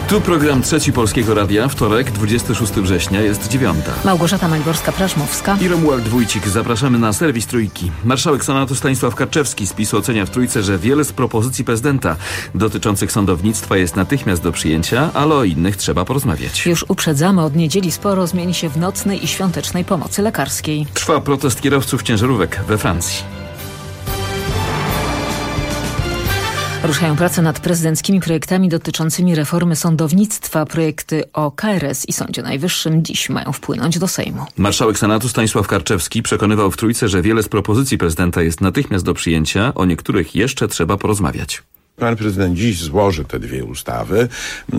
Tu program Trzeci Polskiego Radia, wtorek, 26 września, jest 9. Małgorzata Majborska-Prażmowska i Romuald Wójcik. Zapraszamy na serwis Trójki. Marszałek Senatu Stanisław Karczewski z PiS-u ocenia w Trójce, że wiele z propozycji prezydenta dotyczących sądownictwa jest natychmiast do przyjęcia, ale o innych trzeba porozmawiać. Już uprzedzamy, od niedzieli sporo zmieni się w nocnej i świątecznej pomocy lekarskiej. Trwa protest kierowców ciężarówek we Francji. Ruszają prace nad prezydenckimi projektami dotyczącymi reformy sądownictwa. Projekty o KRS i Sądzie Najwyższym dziś mają wpłynąć do Sejmu. Marszałek Senatu Stanisław Karczewski przekonywał w Trójce, że wiele z propozycji prezydenta jest natychmiast do przyjęcia, o niektórych jeszcze trzeba porozmawiać. Pan prezydent dziś złoży te dwie ustawy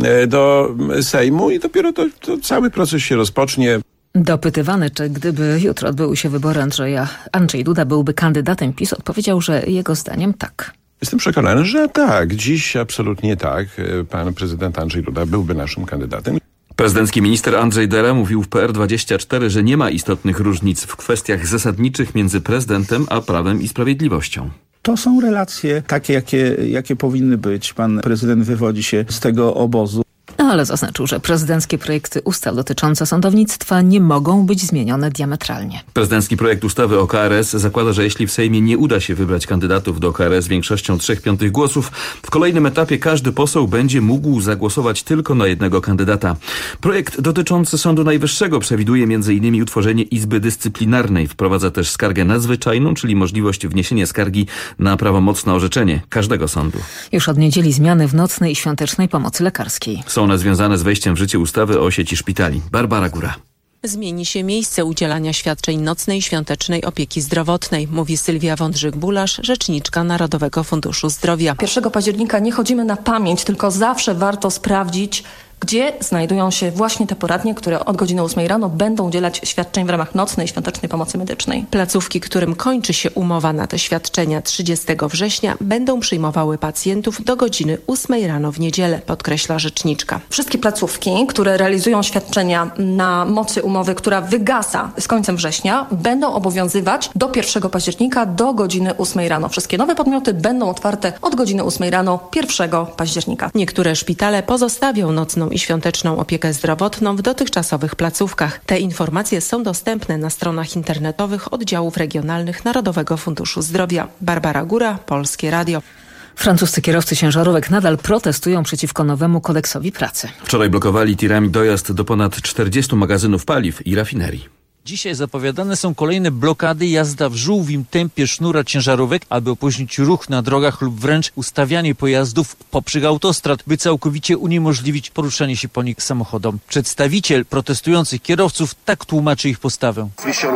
do Sejmu i dopiero to cały proces się rozpocznie. Dopytywany, czy gdyby jutro odbyły się wybory, Andrzej Duda byłby kandydatem PiS, odpowiedział, że jego zdaniem tak. Jestem przekonany, że tak. Dziś absolutnie tak. Pan prezydent Andrzej Duda byłby naszym kandydatem. Prezydencki minister Andrzej Dera mówił w PR24, że nie ma istotnych różnic w kwestiach zasadniczych między prezydentem a Prawem i Sprawiedliwością. To są relacje takie, jakie powinny być. Pan prezydent wywodzi się z tego obozu. Ale zaznaczył, że prezydenckie projekty ustaw dotyczące sądownictwa nie mogą być zmienione diametralnie. Prezydencki projekt ustawy o KRS zakłada, że jeśli w Sejmie nie uda się wybrać kandydatów do KRS większością 3/5 głosów, w kolejnym etapie każdy poseł będzie mógł zagłosować tylko na jednego kandydata. Projekt dotyczący Sądu Najwyższego przewiduje m.in. utworzenie Izby Dyscyplinarnej. Wprowadza też skargę nadzwyczajną, czyli możliwość wniesienia skargi na prawomocne orzeczenie każdego sądu. Już od niedzieli zmiany w nocnej i świątecznej pomocy lekarskiej. Są one związane z wejściem w życie ustawy o sieci szpitali. Barbara Góra. Zmieni się miejsce udzielania świadczeń nocnej świątecznej opieki zdrowotnej, mówi Sylwia Wądrzyk-Bulasz, rzeczniczka Narodowego Funduszu Zdrowia. 1 października nie chodzimy na pamięć, tylko zawsze warto sprawdzić, gdzie znajdują się właśnie te poradnie, które od godziny 8 rano będą udzielać świadczeń w ramach nocnej i świątecznej pomocy medycznej. Placówki, którym kończy się umowa na te świadczenia 30 września, będą przyjmowały pacjentów do godziny 8 rano w niedzielę, podkreśla rzeczniczka. Wszystkie placówki, które realizują świadczenia na mocy umowy, która wygasa z końcem września, będą obowiązywać do 1 października do godziny 8 rano. Wszystkie nowe podmioty będą otwarte od godziny 8 rano 1 października. Niektóre szpitale pozostawią nocną i świąteczną opiekę zdrowotną w dotychczasowych placówkach. Te informacje są dostępne na stronach internetowych oddziałów regionalnych Narodowego Funduszu Zdrowia. Barbara Góra, Polskie Radio. Francuscy kierowcy ciężarówek nadal protestują przeciwko nowemu kodeksowi pracy. Wczoraj blokowali tirami dojazd do ponad 40 magazynów paliw i rafinerii. Dzisiaj zapowiadane są kolejne blokady, jazda w żółwim tempie sznura ciężarówek, aby opóźnić ruch na drogach lub wręcz ustawianie pojazdów poprzek autostrad, by całkowicie uniemożliwić poruszanie się po nich samochodom. Przedstawiciel protestujących kierowców tak tłumaczy ich postawę.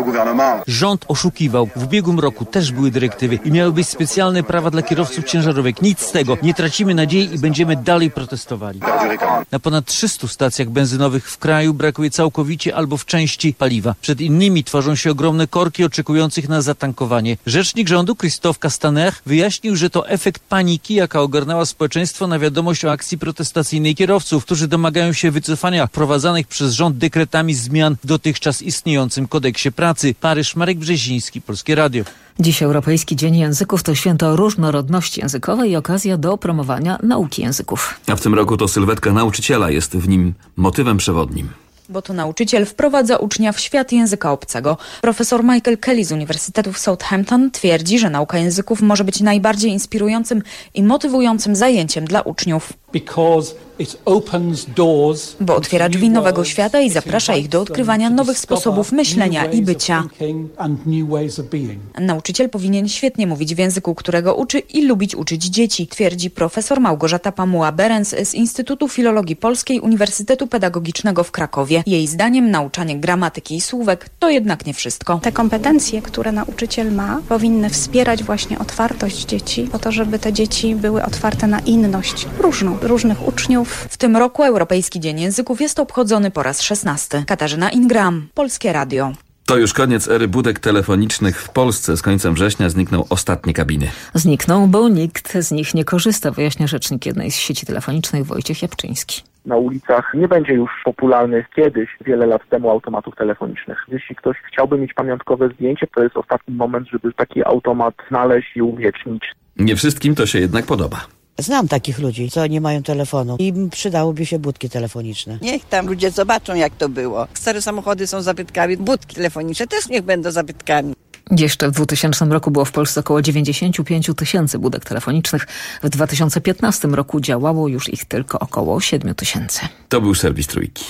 Rząd oszukiwał. W ubiegłym roku też były dyrektywy i miały być specjalne prawa dla kierowców ciężarówek. Nic z tego. Nie tracimy nadziei i będziemy dalej protestowali. Na ponad 300 stacjach benzynowych w kraju brakuje całkowicie albo w części paliwa. Przed innymi tworzą się ogromne korki oczekujących na zatankowanie. Rzecznik rządu Christophe Castaner wyjaśnił, że to efekt paniki, jaka ogarnęła społeczeństwo na wiadomość o akcji protestacyjnej kierowców, którzy domagają się wycofania wprowadzanych przez rząd dekretami zmian w dotychczas istniejącym kodeksie pracy. Paryż, Marek Brzeziński, Polskie Radio. Dziś Europejski Dzień Języków to święto różnorodności językowej i okazja do promowania nauki języków. A w tym roku to sylwetka nauczyciela jest w nim motywem przewodnim. Bo to nauczyciel wprowadza ucznia w świat języka obcego. Profesor Michael Kelly z Uniwersytetu w Southampton twierdzi, że nauka języków może być najbardziej inspirującym i motywującym zajęciem dla uczniów. Bo otwiera drzwi nowego świata i zaprasza ich do odkrywania nowych sposobów myślenia i bycia. Nauczyciel powinien świetnie mówić w języku, którego uczy i lubić uczyć dzieci, twierdzi profesor Małgorzata Pamuła-Berens z Instytutu Filologii Polskiej Uniwersytetu Pedagogicznego w Krakowie. Jej zdaniem nauczanie gramatyki i słówek to jednak nie wszystko. Te kompetencje, które nauczyciel ma, powinny wspierać właśnie otwartość dzieci, po to, żeby te dzieci były otwarte na inność różnych uczniów. W tym roku Europejski Dzień Języków jest obchodzony po raz 16. Katarzyna Ingram, Polskie Radio. To już koniec ery budek telefonicznych w Polsce. Z końcem września znikną ostatnie kabiny. Znikną, bo nikt z nich nie korzysta, wyjaśnia rzecznik jednej z sieci telefonicznych Wojciech Jabczyński. Na ulicach nie będzie już popularnych kiedyś, wiele lat temu, automatów telefonicznych. Jeśli ktoś chciałby mieć pamiątkowe zdjęcie, to jest ostatni moment, żeby taki automat znaleźć i uwiecznić. Nie wszystkim to się jednak podoba. Znam takich ludzi, co nie mają telefonu. Im przydałoby się budki telefoniczne. Niech tam ludzie zobaczą, jak to było. Stare samochody są zabytkami, budki telefoniczne też niech będą zabytkami. Jeszcze w 2000 roku było w Polsce około 95 000 budek telefonicznych. W 2015 roku działało już ich tylko około 7 000. To był serwis Trójki.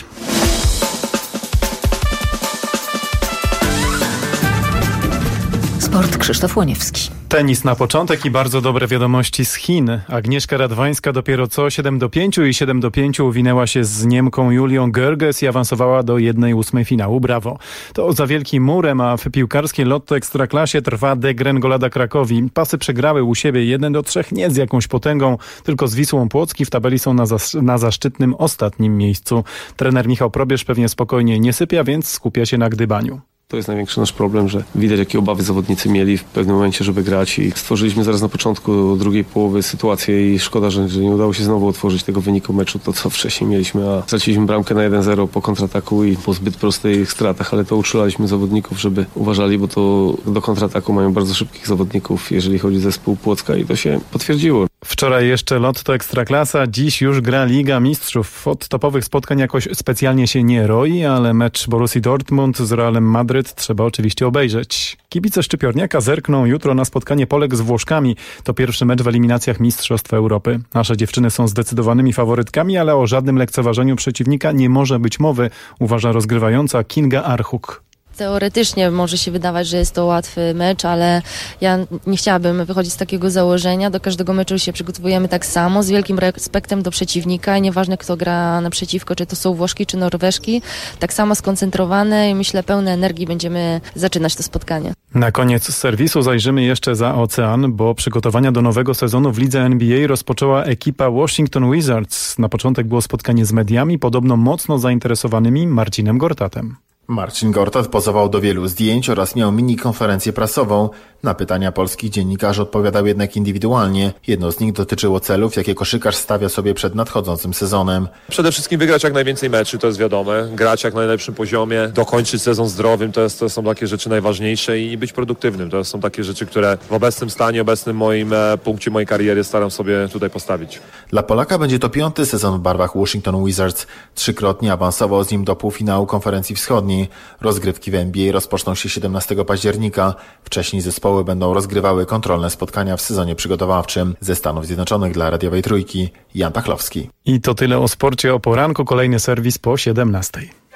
Sport Krzysztof Łoniewski. Tenis na początek i bardzo dobre wiadomości z Chin. Agnieszka Radwańska dopiero co 7-5 i 7-5 uwinęła się z Niemką Julią Görges i awansowała do 1/8 finału. Brawo. To za wielkim murem, a w piłkarskiej Lotto Ekstraklasie trwa degrengolada Krakowi. Pasy przegrały u siebie 1-3, nie z jakąś potęgą, tylko z Wisłą Płocki. W tabeli są na zaszczytnym ostatnim miejscu. Trener Michał Probierz pewnie spokojnie nie sypia, więc skupia się na gdybaniu. To jest największy nasz problem, że widać, jakie obawy zawodnicy mieli w pewnym momencie, żeby grać i stworzyliśmy zaraz na początku drugiej połowy sytuację i szkoda, że nie udało się znowu otworzyć tego wyniku meczu, to co wcześniej mieliśmy, a straciliśmy bramkę na 1-0 po kontrataku i po zbyt prostych stratach, ale to uczulaliśmy zawodników, żeby uważali, bo to do kontrataku mają bardzo szybkich zawodników, jeżeli chodzi o zespół Płocka i to się potwierdziło. Wczoraj jeszcze Lotto Ekstraklasa, dziś już gra Liga Mistrzów. Od topowych spotkań jakoś specjalnie się nie roi, ale mecz Borussii Dortmund z Realem Madryt trzeba oczywiście obejrzeć. Kibice Szczypiorniaka zerkną jutro na spotkanie Polek z Włoszkami. To pierwszy mecz w eliminacjach Mistrzostw Europy. Nasze dziewczyny są zdecydowanymi faworytkami, ale o żadnym lekceważeniu przeciwnika nie może być mowy, uważa rozgrywająca Kinga Archuk. Teoretycznie może się wydawać, że jest to łatwy mecz, ale ja nie chciałabym wychodzić z takiego założenia. Do każdego meczu się przygotowujemy tak samo, z wielkim respektem do przeciwnika. Nieważne, kto gra naprzeciwko, czy to są Włoszki, czy Norweżki. Tak samo skoncentrowane i myślę pełne energii będziemy zaczynać to spotkanie. Na koniec z serwisu zajrzymy jeszcze za ocean, bo przygotowania do nowego sezonu w lidze NBA rozpoczęła ekipa Washington Wizards. Na początek było spotkanie z mediami, podobno mocno zainteresowanymi Marcinem Gortatem. Marcin Gortat pozował do wielu zdjęć oraz miał mini konferencję prasową. Na pytania polskich dziennikarzy odpowiadał jednak indywidualnie. Jedno z nich dotyczyło celów, jakie koszykarz stawia sobie przed nadchodzącym sezonem. Przede wszystkim wygrać jak najwięcej meczy, to jest wiadome. Grać jak na najlepszym poziomie, dokończyć sezon zdrowym, to są takie rzeczy najważniejsze i być produktywnym. To są takie rzeczy, które w obecnym stanie, obecnym moim punkcie mojej kariery staram sobie tutaj postawić. Dla Polaka będzie to 5. sezon w barwach Washington Wizards. 3-krotnie awansował z nim do półfinału konferencji wschodniej. Rozgrywki w NBA rozpoczną się 17 października. Wcześniej zespoły będą rozgrywały kontrolne spotkania w sezonie przygotowawczym. Ze Stanów Zjednoczonych dla Radiowej Trójki, Jan Pachlowski. I to tyle o sporcie o poranku. Kolejny serwis po 17.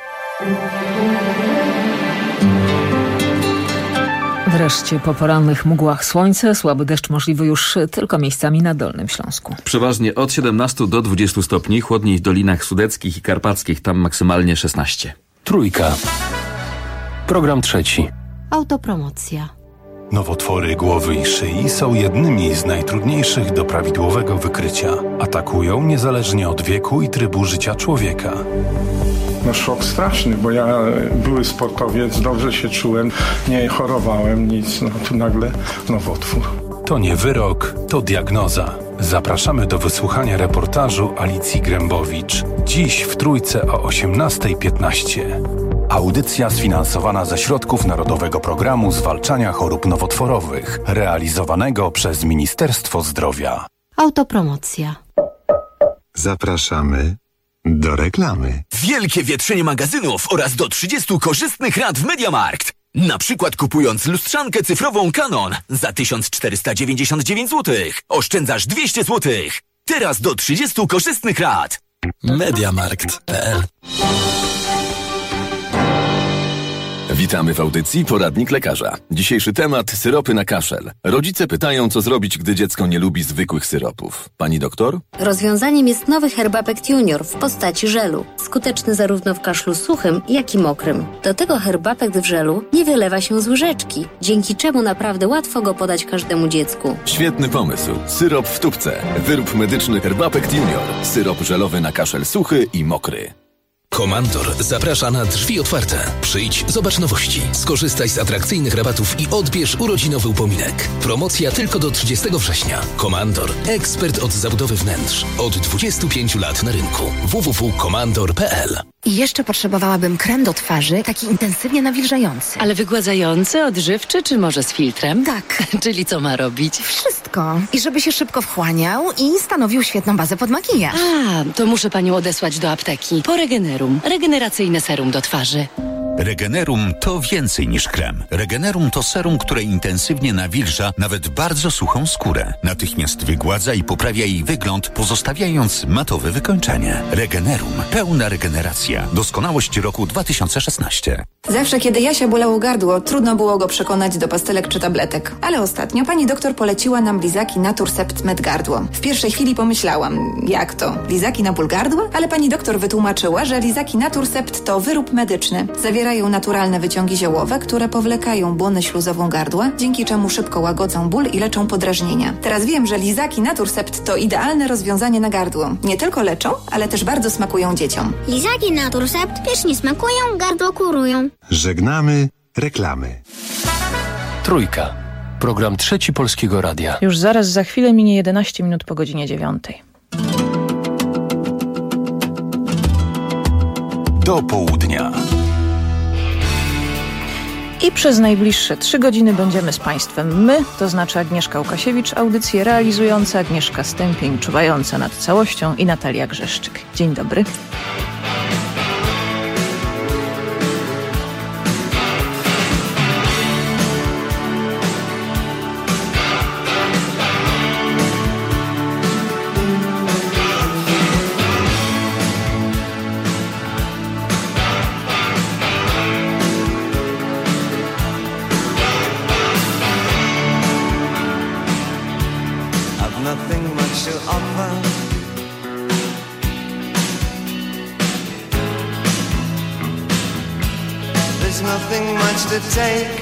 Wreszcie po porannych mgłach słońce, słaby deszcz możliwy już tylko miejscami na Dolnym Śląsku. Przeważnie od 17 do 20 stopni, chłodniej w Dolinach Sudeckich i Karpackich, tam maksymalnie 16. Trójka. Program trzeci. Autopromocja. Nowotwory głowy i szyi są jednymi z najtrudniejszych do prawidłowego wykrycia. Atakują niezależnie od wieku i trybu życia człowieka. No szok straszny, bo ja były sportowiec, dobrze się czułem, nie chorowałem, nic, no tu nagle nowotwór. To nie wyrok, to diagnoza. Zapraszamy do wysłuchania reportażu Alicji Grębowicz. Dziś w Trójce o 18:15. Audycja sfinansowana ze środków Narodowego Programu Zwalczania Chorób Nowotworowych, realizowanego przez Ministerstwo Zdrowia. Autopromocja. Zapraszamy do reklamy. Wielkie wietrzenie magazynów oraz do 30 korzystnych rat w MediaMarkt. Na przykład kupując lustrzankę cyfrową Canon za 1499 zł. Oszczędzasz 200 zł. Teraz do 30 korzystnych rat. MediaMarkt.pl. Witamy w audycji Poradnik Lekarza. Dzisiejszy temat: syropy na kaszel. Rodzice pytają, co zrobić, gdy dziecko nie lubi zwykłych syropów. Pani doktor? Rozwiązaniem jest nowy Herbapekt Junior w postaci żelu. Skuteczny zarówno w kaszlu suchym, jak i mokrym. Do tego Herbapekt w żelu nie wylewa się z łyżeczki, dzięki czemu naprawdę łatwo go podać każdemu dziecku. Świetny pomysł. Syrop w tubce. Wyrób medyczny Herbapekt Junior. Syrop żelowy na kaszel suchy i mokry. Komandor zaprasza na drzwi otwarte. Przyjdź, zobacz nowości, skorzystaj z atrakcyjnych rabatów i odbierz urodzinowy upominek. Promocja tylko do 30 września. Komandor, ekspert od zabudowy wnętrz. Od 25 lat na rynku. www.komandor.pl. I jeszcze potrzebowałabym krem do twarzy, taki intensywnie nawilżający. Ale wygładzający, odżywczy, czy może z filtrem? Tak. Czyli co ma robić? Wszystko. I żeby się szybko wchłaniał i stanowił świetną bazę pod makijaż. A, to muszę panią odesłać do apteki. Po Regenerum. Regeneracyjne serum do twarzy. Regenerum to więcej niż krem. Regenerum to serum, które intensywnie nawilża nawet bardzo suchą skórę. Natychmiast wygładza i poprawia jej wygląd, pozostawiając matowe wykończenie. Regenerum. Pełna regeneracja. Doskonałość roku 2016. Zawsze, kiedy Jasia bolało gardło, trudno było go przekonać do pastelek czy tabletek. Ale ostatnio pani doktor poleciła nam lizaki Naturcept Med Gardło. W pierwszej chwili pomyślałam, jak to? Lizaki na ból gardła? Ale pani doktor wytłumaczyła, że lizaki Naturcept to wyrób medyczny. Zawierają naturalne wyciągi ziołowe, które powlekają błonę śluzową gardła, dzięki czemu szybko łagodzą ból i leczą podrażnienia. Teraz wiem, że lizaki Naturcept to idealne rozwiązanie na gardło. Nie tylko leczą, ale też bardzo smakują dzieciom. Lizaki Naturcept pysznie smakują, gardło kurują. Żegnamy reklamy. Trójka. Program Trzeci Polskiego Radia. Już zaraz za chwilę minie 11 minut po godzinie 9. Do południa. I przez najbliższe 3 godziny będziemy z Państwem my, to znaczy Agnieszka Łukasiewicz, audycję realizująca, Agnieszka Stępień, czuwająca nad całością i Natalia Grzeszczyk. Dzień dobry. To take.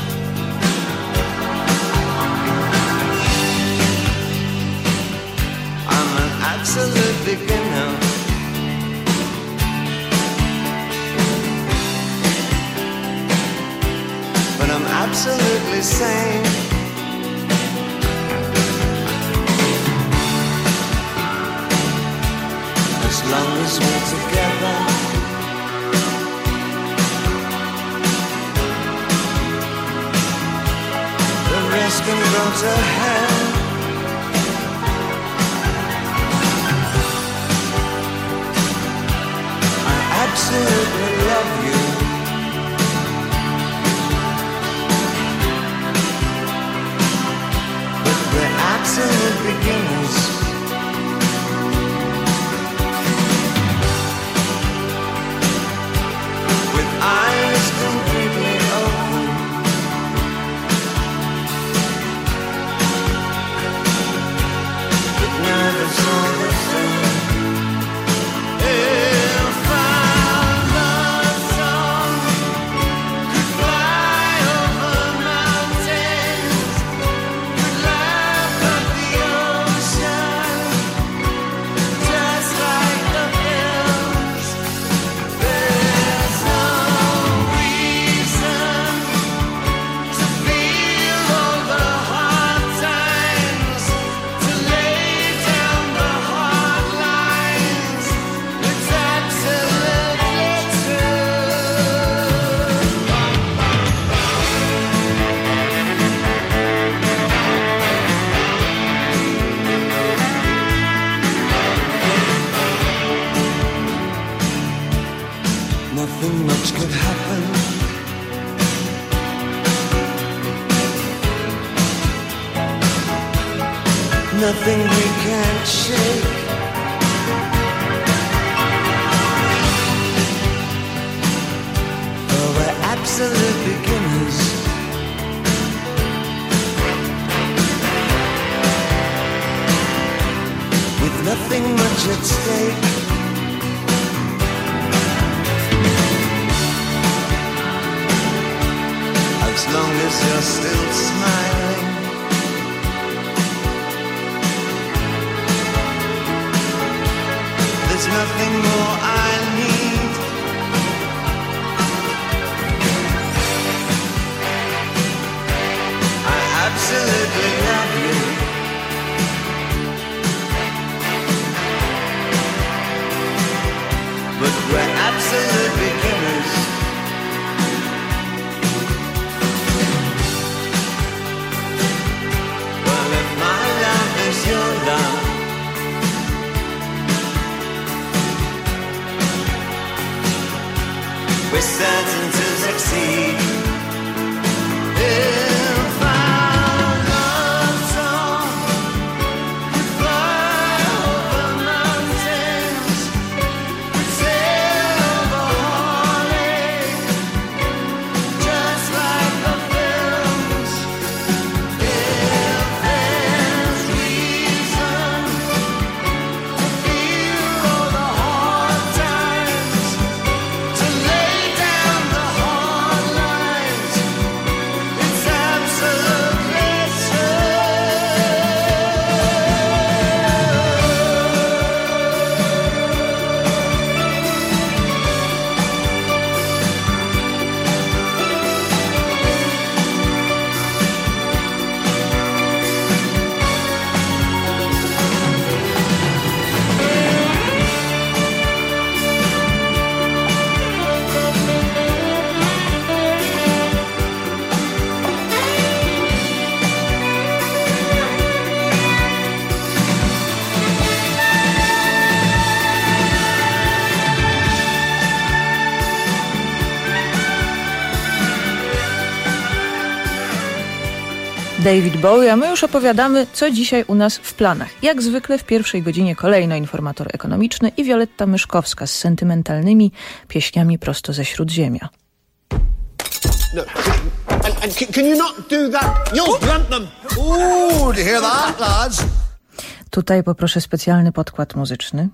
I'm an absolute beginner. But I'm absolutely sane. As long as we're together. Can go to hell. I absolutely love you. But we're absolute beginners. With eyes completely open. Nervous all the same. If our love song could fly over mountains, could laugh at the ocean, just like the hills, there's no reason to feel all the hard times, to lay the hard lines. It's absolutely true. Nothing much could happen. Nothing we can't shake. Oh, we're absolute beginners. With nothing much at stake. As long as you're still smiling. There's nothing more I need. we're certain to succeed. David Bowie, a my już opowiadamy, co dzisiaj u nas w planach. Jak zwykle w pierwszej godzinie kolejno informator ekonomiczny i Wioletta Myszkowska z sentymentalnymi pieśniami prosto ze Śródziemia. No. Can you not do that? You'll blunt them. Ooh, do you hear that, lads? Tutaj poproszę specjalny podkład muzyczny,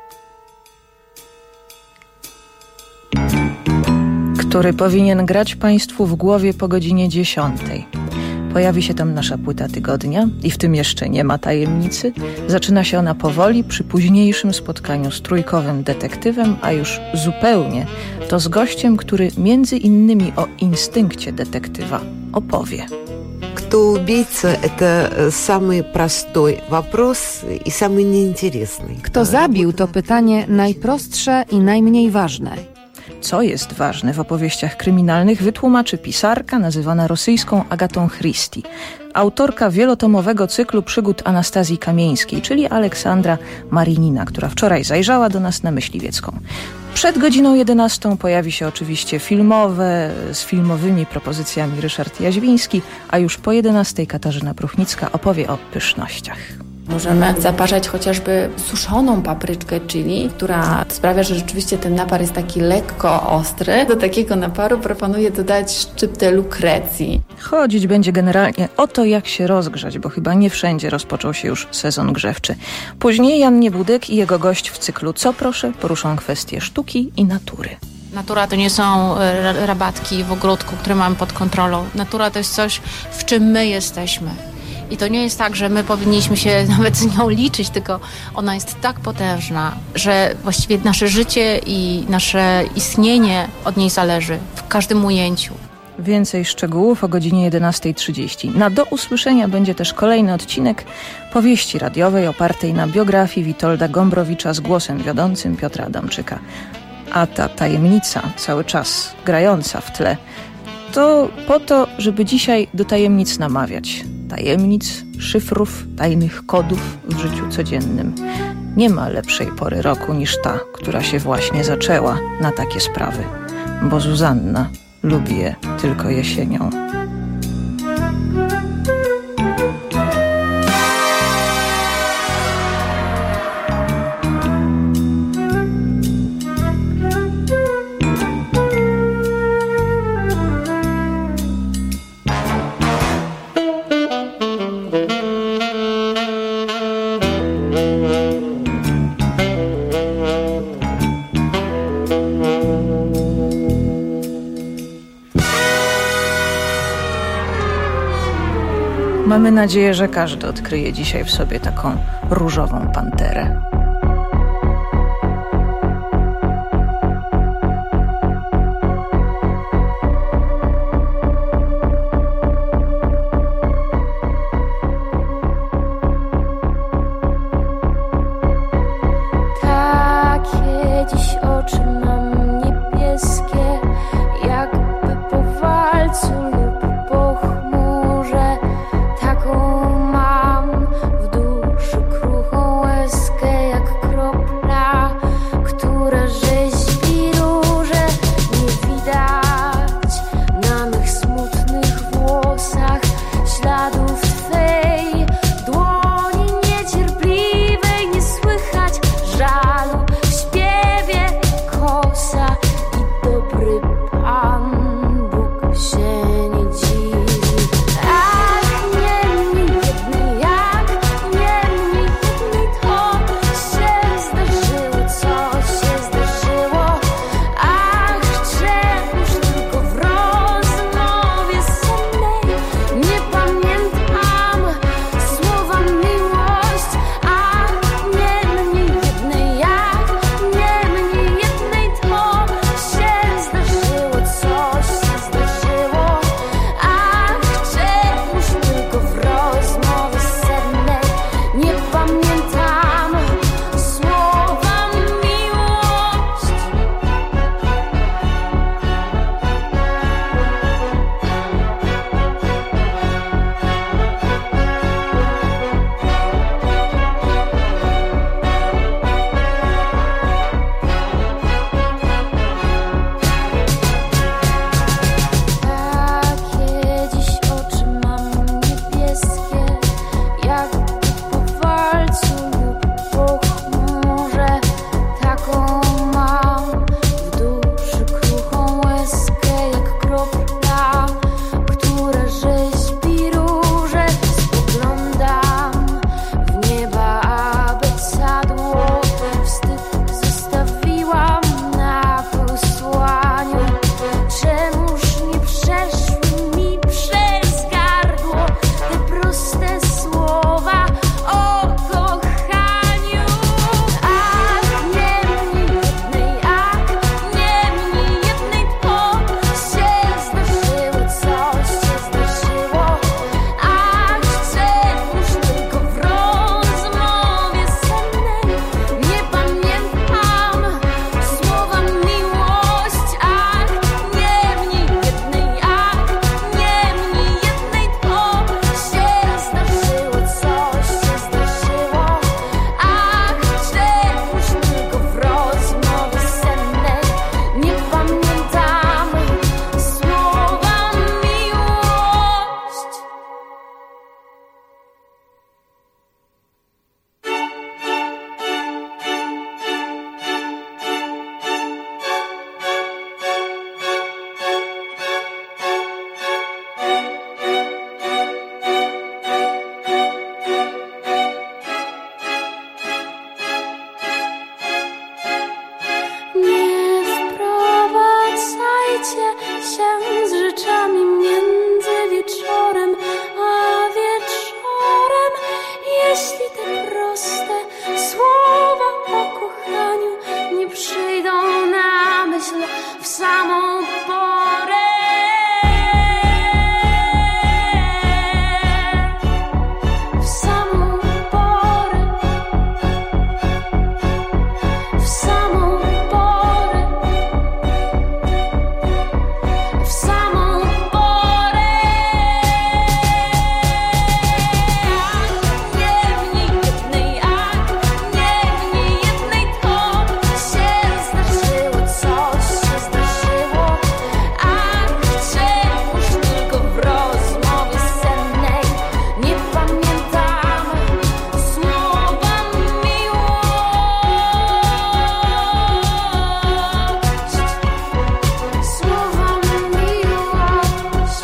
który powinien grać Państwu w głowie po godzinie 10. Pojawi się tam nasza płyta tygodnia i w tym jeszcze nie ma tajemnicy. Zaczyna się ona powoli przy późniejszym spotkaniu z trójkowym detektywem, a już zupełnie to z gościem, który między innymi o instynkcie detektywa opowie. Кто убийца – это самый простой вопрос и самый неинтересный. Kto zabił to pytanie najprostsze i najmniej ważne. Co jest ważne w opowieściach kryminalnych, wytłumaczy pisarka nazywana rosyjską Agatą Christie, autorka wielotomowego cyklu przygód Anastazji Kamieńskiej, czyli Aleksandra Marinina, która wczoraj zajrzała do nas na Myśliwiecką. Przed godziną 11 pojawi się oczywiście filmowe, z filmowymi propozycjami Ryszard Jaźwiński, a już po 11 Katarzyna Pruchnicka opowie o pysznościach. Możemy zaparzać chociażby suszoną papryczkę chili, która sprawia, że rzeczywiście ten napar jest taki lekko ostry. Do takiego naparu proponuję dodać szczyptę lukrecji. Chodzić będzie generalnie o to, jak się rozgrzać, bo chyba nie wszędzie rozpoczął się już sezon grzewczy. Później Jan Niebudek i jego gość w cyklu Co proszę poruszą kwestie sztuki i natury. Natura to nie są rabatki w ogródku, które mamy pod kontrolą. Natura to jest coś, w czym my jesteśmy. I to nie jest tak, że my powinniśmy się nawet z nią liczyć, tylko ona jest tak potężna, że właściwie nasze życie i nasze istnienie od niej zależy w każdym ujęciu. Więcej szczegółów o godzinie 11:30. Na do usłyszenia będzie też kolejny odcinek powieści radiowej opartej na biografii Witolda Gombrowicza z głosem wiodącym Piotra Adamczyka. A ta tajemnica, cały czas grająca w tle, to po to, żeby dzisiaj do tajemnic namawiać. Tajemnic, szyfrów, tajnych kodów w życiu codziennym. Nie ma lepszej pory roku niż ta, która się właśnie zaczęła na takie sprawy, bo Zuzanna lubi je tylko jesienią. Mamy nadzieję, że każdy odkryje dzisiaj w sobie taką różową panterę. Takie dziś oczy mam niebieskie, jakby po walcu lub po chmurze. Taką mam w duszy kruchą łezkę, jak kropla, która rzeźbi róże. Nie samą porę. W samą porę. W samą porę. W samą porę. Nie w niej jednej, a nie w niej jednej to się zdarzyło, coś się zdarzyło, a wciąż tylko w rozmowie sennej nie pamiętamy słowa miłość. Słowa miłość.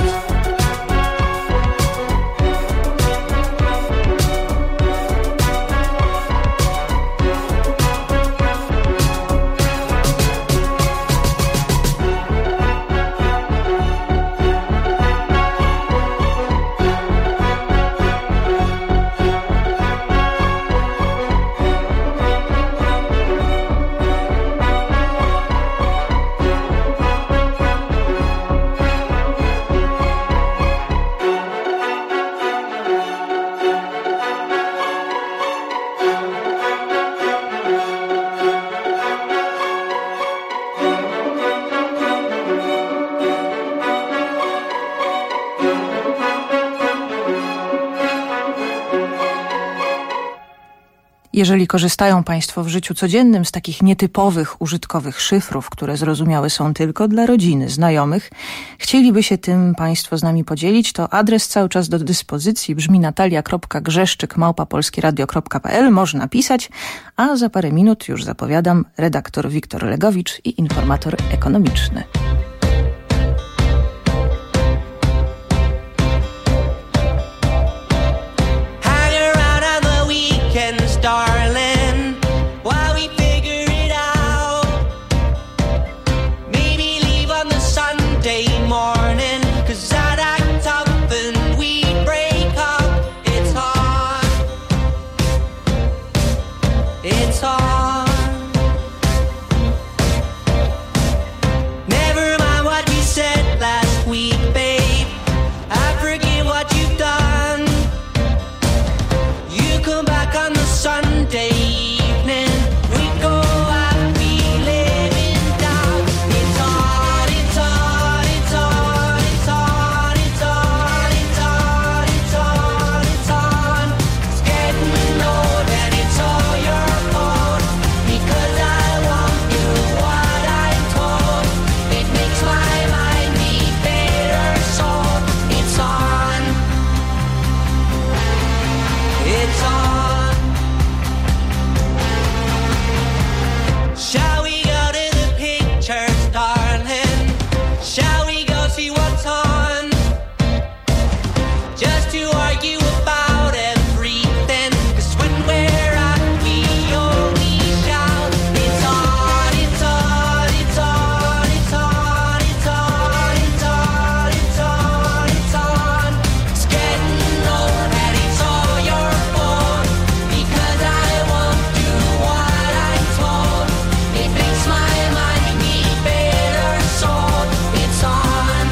Jeżeli korzystają Państwo w życiu codziennym z takich nietypowych, użytkowych szyfrów, które zrozumiałe są tylko dla rodziny, znajomych, chcieliby się tym Państwo z nami podzielić, to adres cały czas do dyspozycji brzmi natalia.grzeszczyk@polskieradio.pl. Można pisać, a za parę minut, już zapowiadam, redaktor Wiktor Legowicz i informator ekonomiczny. Hang around on the weekends, darling, while we figure it out. Maybe leave on the Sunday morning, 'cause I'd act up and we'd break up. It's on. It's on. Never mind what we said last week, babe. I forget what you've done. You come back on the Sunday evening. We go out, we live in doubt. It's on, it's on, it's on, it's on, it's on, it's on, it's on, it's on. It's getting old and it's all your fault, because I won't do what I'm told. It makes my mind be better, so it's on. It's on. Shall we go to the pictures, darling? Shall we go see what's on? Just to argue about everything, 'cause when we're out, we only shout. It's on, it's on, it's on, it's on, it's on, it's on, it's on, it's on. It's getting old and it's all your fault, because I won't do what I'm told. It makes my mind be better, so it's on.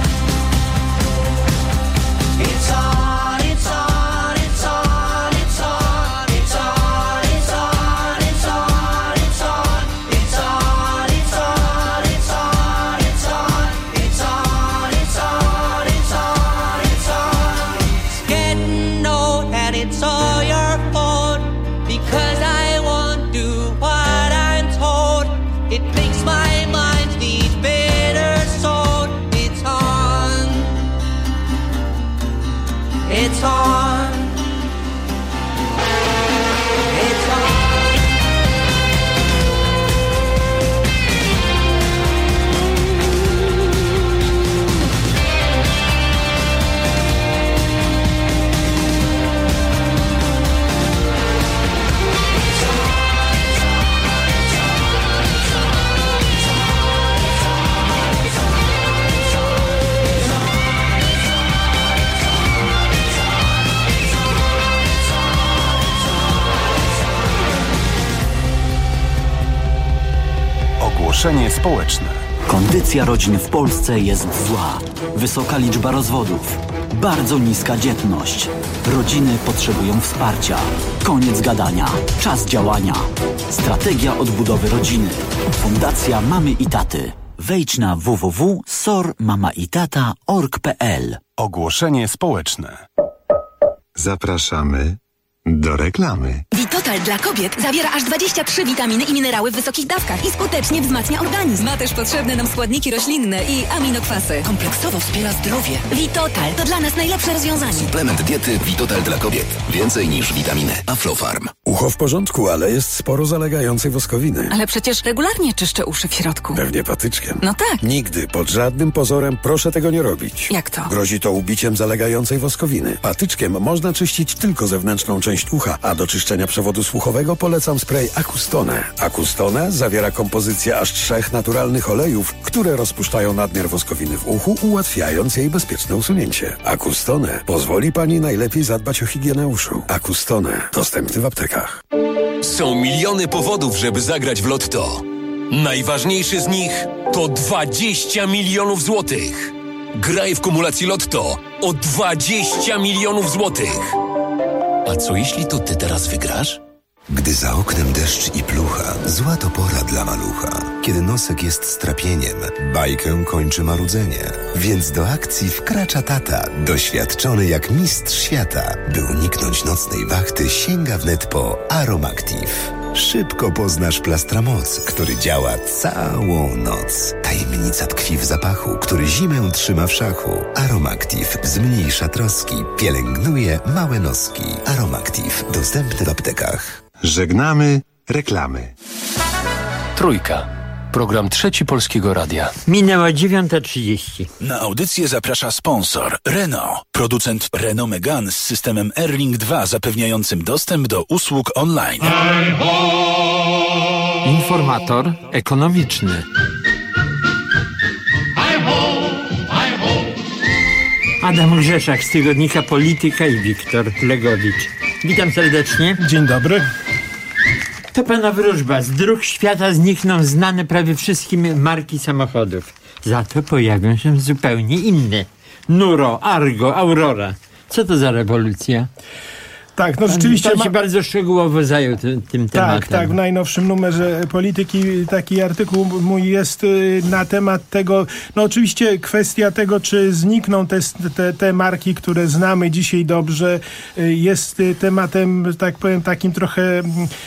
It's on, it's on, it's on, it's on, it's on, it's on, it's on, it's on, it's on, it's on, it's on, it's on, it's on, it's on, it's on, it's on. It's getting old and it's all your fault, because I won't do what I'm told. It makes my mind need better, so it's on. It's on. It's on. Ogłoszenie społeczne. Kondycja rodzin w Polsce jest zła. Wysoka liczba rozwodów. Bardzo niska dzietność. Rodziny potrzebują wsparcia. Koniec gadania. Czas działania. Strategia odbudowy rodziny. Fundacja Mamy i Taty. Wejdź na www.sormamaitata.org.pl. Ogłoszenie społeczne. Zapraszamy do reklamy. Vitotal dla kobiet zawiera aż 23 witaminy i minerały w wysokich dawkach i skutecznie wzmacnia organizm. Ma też potrzebne nam składniki roślinne i aminokwasy. Kompleksowo wspiera zdrowie. Vitotal to dla nas najlepsze rozwiązanie. Suplement diety Vitotal dla kobiet. Więcej niż witaminy. Aflofarm. Ucho w porządku, ale jest sporo zalegającej woskowiny. Ale przecież regularnie czyszczę uszy w środku. Pewnie patyczkiem. No tak. Nigdy, pod żadnym pozorem proszę tego nie robić. Jak to? Grozi to ubiciem zalegającej woskowiny. Patyczkiem można czyścić tylko zewnętrzną część ucha, a do czyszczenia przewodu słuchowego polecam spray Acustone. Acustone zawiera kompozycję aż 3 naturalnych olejów, które rozpuszczają nadmiar woskowiny w uchu, ułatwiając jej bezpieczne usunięcie. Acustone pozwoli pani najlepiej zadbać o higienę uszu. Acustone dostępny w aptekach. Są miliony powodów, żeby zagrać w Lotto. Najważniejszy z nich to 20 milionów złotych. Graj w kumulacji Lotto o 20 milionów złotych. A co jeśli to ty teraz wygrasz? Gdy za oknem deszcz i plucha, zła to pora dla malucha. Kiedy nosek jest strapieniem, bajkę kończy marudzenie. Więc do akcji wkracza tata, doświadczony jak mistrz świata. By uniknąć nocnej wachty, sięga wnet po Aromactive. Szybko poznasz Plastramoc, który działa całą noc. Tajemnica tkwi w zapachu, który zimę trzyma w szachu. Aromactive zmniejsza troski, pielęgnuje małe noski. Aromactive dostępny w aptekach. Żegnamy reklamy. Trójka. Program Trzeci Polskiego Radia. Minęła 9:30. Na audycję zaprasza sponsor Renault. Producent Renault Megane z systemem Airlink 2 zapewniającym dostęp do usług online. Informator ekonomiczny. Adam Grzeszak z tygodnika Polityka i Wiktor Legowicz. Witam serdecznie. Dzień dobry. To pana wróżba. Z dróg świata znikną znane prawie wszystkim marki samochodów. Za to pojawią się zupełnie inne. Nuro, Argo, Aurora. Co to za rewolucja? Tak, no rzeczywiście... Pan się bardzo szczegółowo zajął tym tematem. Tak, w najnowszym numerze Polityki taki artykuł mój jest na temat tego, no oczywiście kwestia tego, czy znikną te marki, które znamy dzisiaj dobrze, jest tematem, tak powiem, takim trochę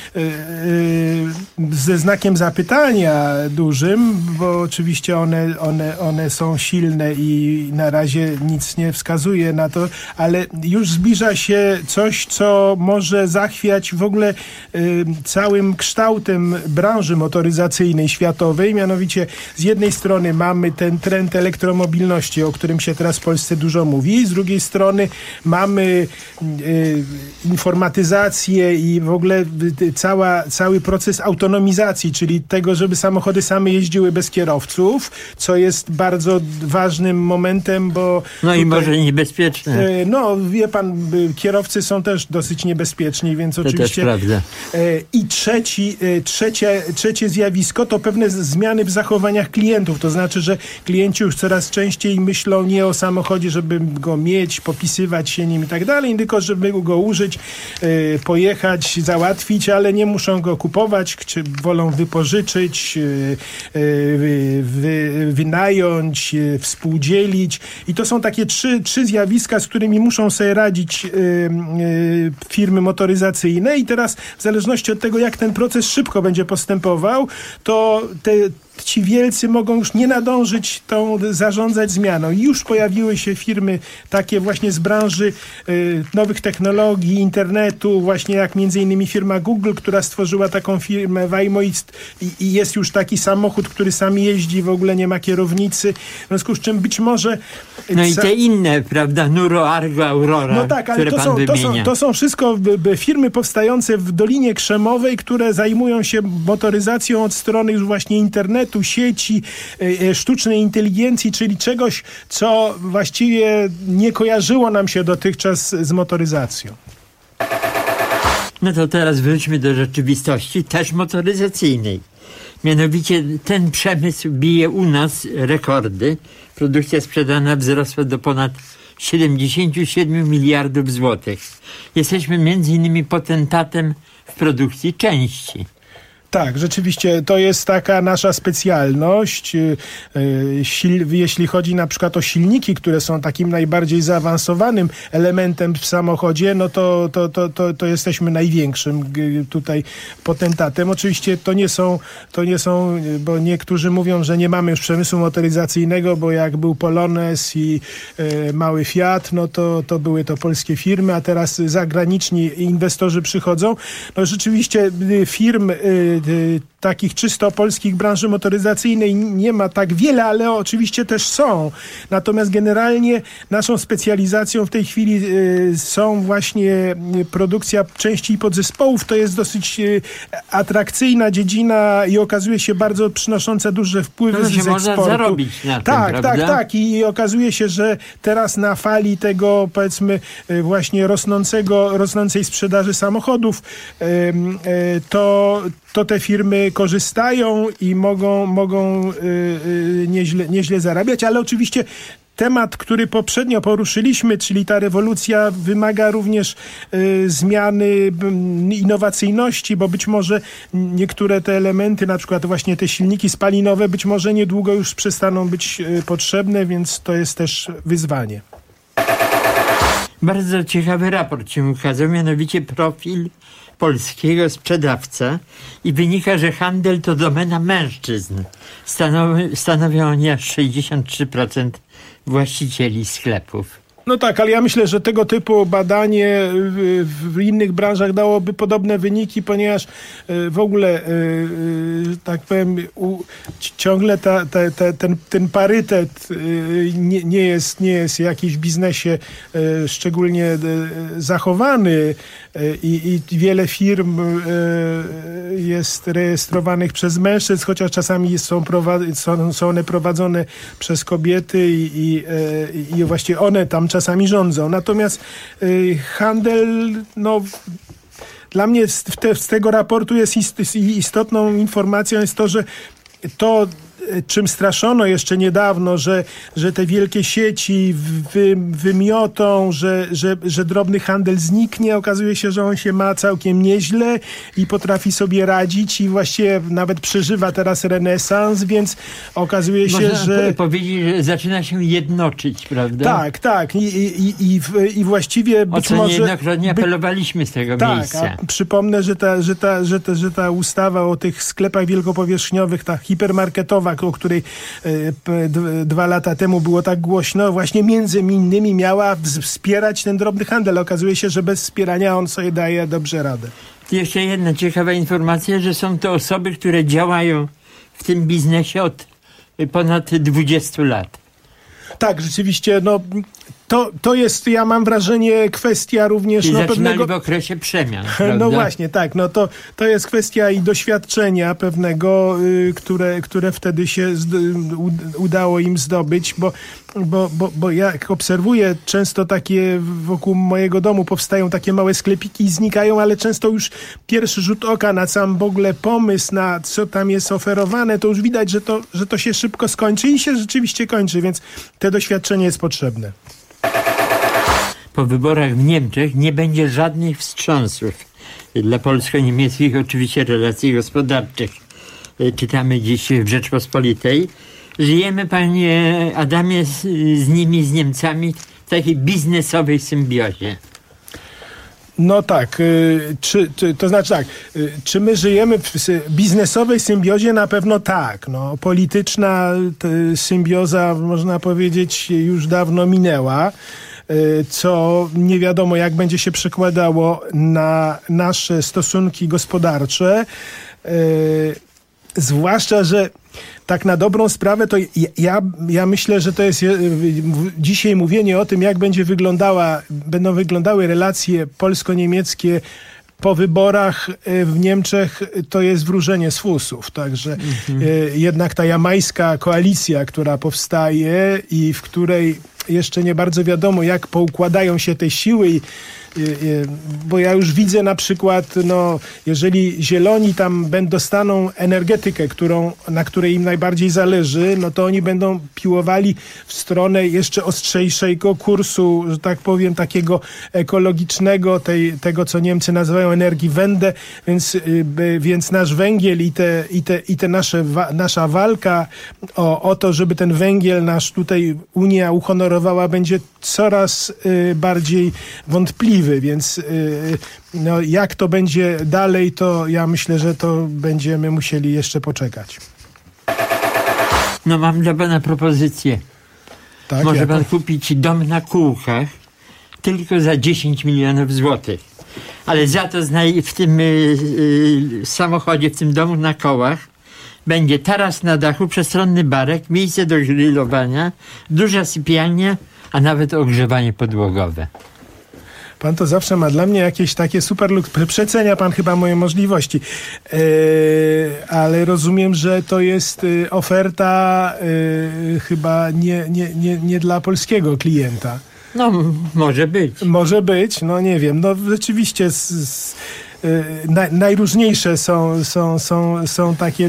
ze znakiem zapytania dużym, bo oczywiście one są silne i na razie nic nie wskazuje na to, ale już zbliża się coś, co może zachwiać w ogóle całym kształtem branży motoryzacyjnej światowej. Mianowicie z jednej strony mamy ten trend elektromobilności, o którym się teraz w Polsce dużo mówi. Z drugiej strony mamy informatyzację i w ogóle cały proces autonomizacji, czyli tego, żeby samochody same jeździły bez kierowców, co jest bardzo ważnym momentem, bo... No i może niebezpieczne. No, wie pan, kierowcy są też dosyć niebezpieczni, więc to oczywiście... To też prawda. I trzecie zjawisko to pewne zmiany w zachowaniach klientów. To znaczy, że klienci już coraz częściej myślą nie o samochodzie, żeby go mieć, popisywać się nim i tak dalej, tylko żeby go użyć, pojechać, załatwić, ale nie muszą go kupować, czy wolą wypożyczyć, wynająć, współdzielić. I to są takie trzy zjawiska, z którymi muszą sobie radzić firmy motoryzacyjne i teraz w zależności od tego, jak ten proces szybko będzie postępował, to ci wielcy mogą już nie nadążyć zarządzać zmianą. I już pojawiły się firmy takie właśnie z branży nowych technologii, internetu, właśnie jak między innymi firma Google, która stworzyła taką firmę Waymo i jest już taki samochód, który sam jeździ, w ogóle nie ma kierownicy. W związku z czym być może... No i te inne, prawda? Nuro, Argo, Aurora, no tak, ale które to są wszystko firmy powstające w Dolinie Krzemowej, które zajmują się motoryzacją od strony już właśnie internetu, sieci, sztucznej inteligencji, czyli czegoś, co właściwie nie kojarzyło nam się dotychczas z motoryzacją. No to teraz wróćmy do rzeczywistości, też motoryzacyjnej. Mianowicie ten przemysł bije u nas rekordy. Produkcja sprzedana wzrosła do ponad 77 miliardów złotych. Jesteśmy między innymi potentatem w produkcji części. Tak, rzeczywiście to jest taka nasza specjalność. Jeśli chodzi na przykład o silniki, które są takim najbardziej zaawansowanym elementem w samochodzie, no to jesteśmy największym tutaj potentatem. Oczywiście to nie są, bo niektórzy mówią, że nie mamy już przemysłu motoryzacyjnego, bo jak był Polones i mały Fiat, no to były to polskie firmy, a teraz zagraniczni inwestorzy przychodzą. No rzeczywiście firm takich czysto polskich branży motoryzacyjnej nie ma tak wiele, ale oczywiście też są. Natomiast generalnie naszą specjalizacją w tej chwili są właśnie produkcja części i podzespołów. To jest dosyć atrakcyjna dziedzina i okazuje się bardzo przynosząca duże wpływy z eksportu. Można zarobić na tym, prawda? Tak. I okazuje się, że teraz na fali tego, powiedzmy, właśnie rosnącej sprzedaży samochodów, to te firmy korzystają i mogą nieźle zarabiać, ale oczywiście temat, który poprzednio poruszyliśmy, czyli ta rewolucja, wymaga również zmiany innowacyjności, bo być może niektóre te elementy, na przykład właśnie te silniki spalinowe, być może niedługo już przestaną być potrzebne, więc to jest też wyzwanie. Bardzo ciekawy raport się ukazał, mianowicie profil polskiego sprzedawca i wynika, że handel to domena mężczyzn. Stanowią oni aż 63% właścicieli sklepów. No tak, ale ja myślę, że tego typu badanie w innych branżach dałoby podobne wyniki, ponieważ w ogóle, tak powiem, ciągle ten parytet nie jest jakiś w biznesie szczególnie zachowany i wiele firm jest rejestrowanych przez mężczyzn, chociaż czasami są one prowadzone przez kobiety i właściwie one tam czasami rządzą. Natomiast handel, no dla mnie z tego raportu jest istotną informacją jest to, że to, czym straszono jeszcze niedawno, że te wielkie sieci wymiotą, że drobny handel zniknie. Okazuje się, że on się ma całkiem nieźle i potrafi sobie radzić i właściwie nawet przeżywa teraz renesans, więc okazuje się, można że... powiedzieć, że zaczyna się jednoczyć, prawda? Tak. I właściwie być o co może... niejednokrotnie apelowaliśmy z tego miejsca. Tak, przypomnę, że ta ustawa o tych sklepach wielkopowierzchniowych, ta hipermarketowa, o której 2 lata temu było tak głośno, właśnie między innymi miała wspierać ten drobny handel. Okazuje się, że bez wspierania on sobie daje dobrze radę. Jeszcze jedna ciekawa informacja, że są to osoby, które działają w tym biznesie od ponad 20 lat. Tak, rzeczywiście, no to jest, ja mam wrażenie, kwestia również... I no, zaczynali pewnego... w okresie przemian, prawda? No właśnie, tak, no to jest kwestia i doświadczenia pewnego, które wtedy się udało im zdobyć, bo jak obserwuję, często takie wokół mojego domu powstają takie małe sklepiki i znikają, ale często już pierwszy rzut oka na sam w ogóle pomysł, na co tam jest oferowane, to już widać, że to się szybko skończy i się rzeczywiście kończy, więc te doświadczenie jest potrzebne. Po wyborach w Niemczech nie będzie żadnych wstrząsów dla polsko-niemieckich oczywiście relacji gospodarczych. Czytamy dziś w Rzeczpospolitej. Żyjemy, panie Adamie, z nimi, z Niemcami w takiej biznesowej symbiozie. No tak, to znaczy tak, czy my żyjemy w biznesowej symbiozie? Na pewno tak. No, polityczna symbioza, można powiedzieć, już dawno minęła, co nie wiadomo, jak będzie się przekładało na nasze stosunki gospodarcze. Zwłaszcza, że tak na dobrą sprawę, to ja myślę, że to jest dzisiaj mówienie o tym, jak będą wyglądały relacje polsko-niemieckie po wyborach w Niemczech, to jest wróżenie z fusów. Także jednak ta jamajska koalicja, która powstaje i w której jeszcze nie bardzo wiadomo, jak poukładają się te siły i bo ja już widzę na przykład, no, jeżeli zieloni tam dostaną energetykę, na której im najbardziej zależy, no to oni będą piłowali w stronę jeszcze ostrzejszego kursu, że tak powiem, takiego ekologicznego, tego, co Niemcy nazywają Energiewende, więc nasz węgiel i te nasza walka o to, żeby ten węgiel nasz tutaj Unia uhonorowała, będzie coraz bardziej wątpliwy, więc no, jak to będzie dalej, to ja myślę, że to będziemy musieli jeszcze poczekać. No mam dla pana propozycję. Tak, może pan kupić dom na kółkach tylko za 10 milionów złotych. Ale za to w tym samochodzie, w tym domu na kołach będzie taras na dachu, przestronny barek, miejsce do grillowania, duża sypialnia, a nawet ogrzewanie podłogowe. Pan to zawsze ma dla mnie jakieś takie super przecenia pan chyba moje możliwości. Ale rozumiem, że to jest oferta chyba nie dla polskiego klienta. No, może być. Może być, no nie wiem. No rzeczywiście najróżniejsze są takie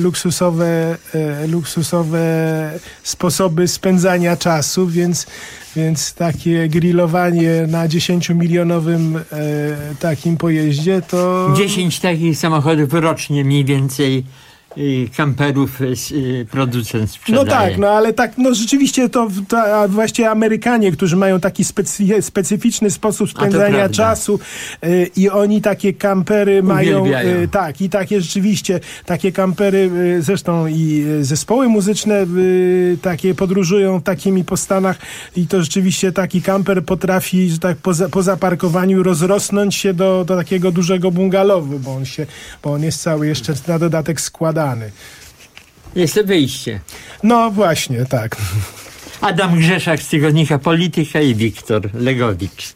luksusowe sposoby spędzania czasu, więc takie grillowanie na 10-milionowym takim pojeździe to... 10 takich samochodów rocznie mniej więcej kamperów producent sprzedaje. No tak, no ale tak, no rzeczywiście to właściwie Amerykanie, którzy mają taki specyficzny sposób spędzania czasu i oni takie kampery mają, tak, i takie rzeczywiście, takie kampery, zresztą i zespoły muzyczne takie podróżują w takimi po Stanach i to rzeczywiście taki kamper potrafi, że tak po zaparkowaniu rozrosnąć się do takiego dużego bungalowu, bo on jest cały jeszcze na dodatek składany. Jest to wyjście. No właśnie, tak. Adam Grzeszak z tygodnika Polityka i Wiktor Legowicz.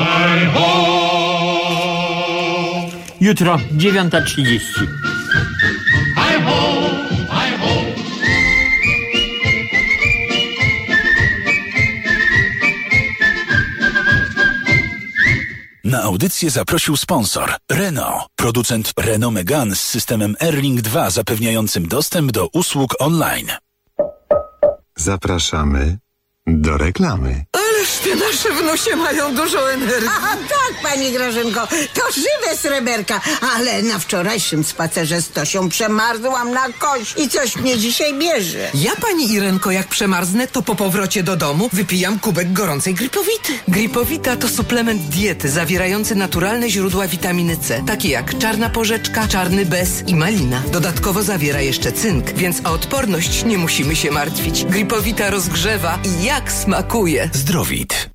Jutro 9:30. Na audycję zaprosił sponsor Renault, producent Renault Megane z systemem Erling 2 zapewniającym dostęp do usług online. Zapraszamy do reklamy. Ależ te nasze wnusie mają dużo energii. A tak, pani Grażynko, to żywe sreberka, ale na wczorajszym spacerze z Tosią przemarzłam na kość i coś mnie dzisiaj bierze. Ja, pani Irenko, jak przemarznę, to po powrocie do domu wypijam kubek gorącej Gripowity. Gripowita to suplement diety zawierający naturalne źródła witaminy C, takie jak czarna porzeczka, czarny bez i malina. Dodatkowo zawiera jeszcze cynk, więc o odporność nie musimy się martwić. Gripowita rozgrzewa i jak smakuje. Zdrowit.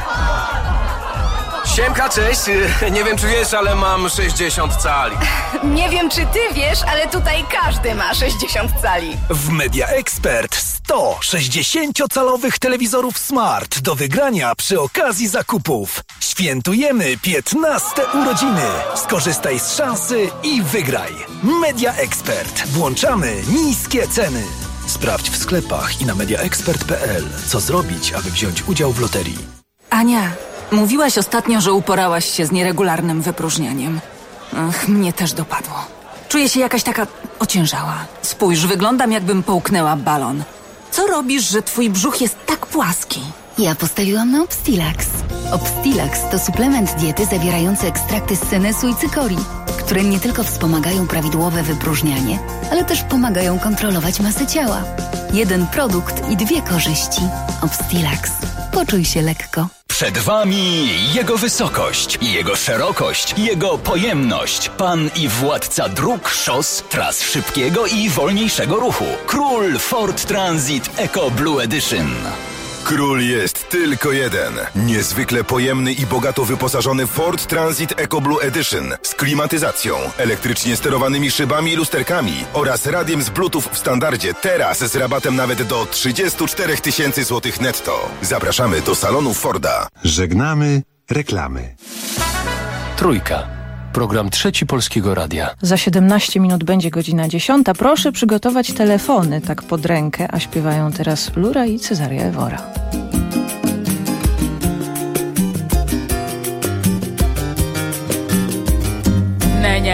Siemka, cześć. Nie wiem, czy wiesz, ale mam 60 cali. Nie wiem, czy ty wiesz, ale tutaj każdy ma 60 cali. W Media Expert 100 60-calowych telewizorów smart do wygrania przy okazji zakupów. Świętujemy 15 urodziny. Skorzystaj z szansy i wygraj. Media Expert. Włączamy niskie ceny. Sprawdź w sklepach i na mediaexpert.pl, co zrobić, aby wziąć udział w loterii. Ania, mówiłaś ostatnio, że uporałaś się z nieregularnym wypróżnianiem. Ach, mnie też dopadło. Czuję się jakaś taka ociężała. Spójrz, wyglądam, jakbym połknęła balon. Co robisz, że twój brzuch jest tak płaski? Ja postawiłam na Obstilax. Obstilax to suplement diety zawierający ekstrakty z senesu i cykorii, które nie tylko wspomagają prawidłowe wypróżnianie, ale też pomagają kontrolować masę ciała. Jeden produkt i 2 korzyści. Obstilax. Poczuj się lekko. Przed wami jego wysokość, jego szerokość, jego pojemność. Pan i władca dróg, szos, tras szybkiego i wolniejszego ruchu. Król Ford Transit Eco Blue Edition. Król jest tylko jeden. Niezwykle pojemny i bogato wyposażony Ford Transit Eco Blue Edition z klimatyzacją, elektrycznie sterowanymi szybami i lusterkami oraz radiem z Bluetooth w standardzie. Teraz z rabatem nawet do 34 000 złotych netto. Zapraszamy do salonu Forda. Żegnamy reklamy. Trójka. Program Trzeci Polskiego Radia. Za 17 minut będzie godzina 10. Proszę przygotować telefony tak pod rękę, a śpiewają teraz Lura i Cezaria Ewora.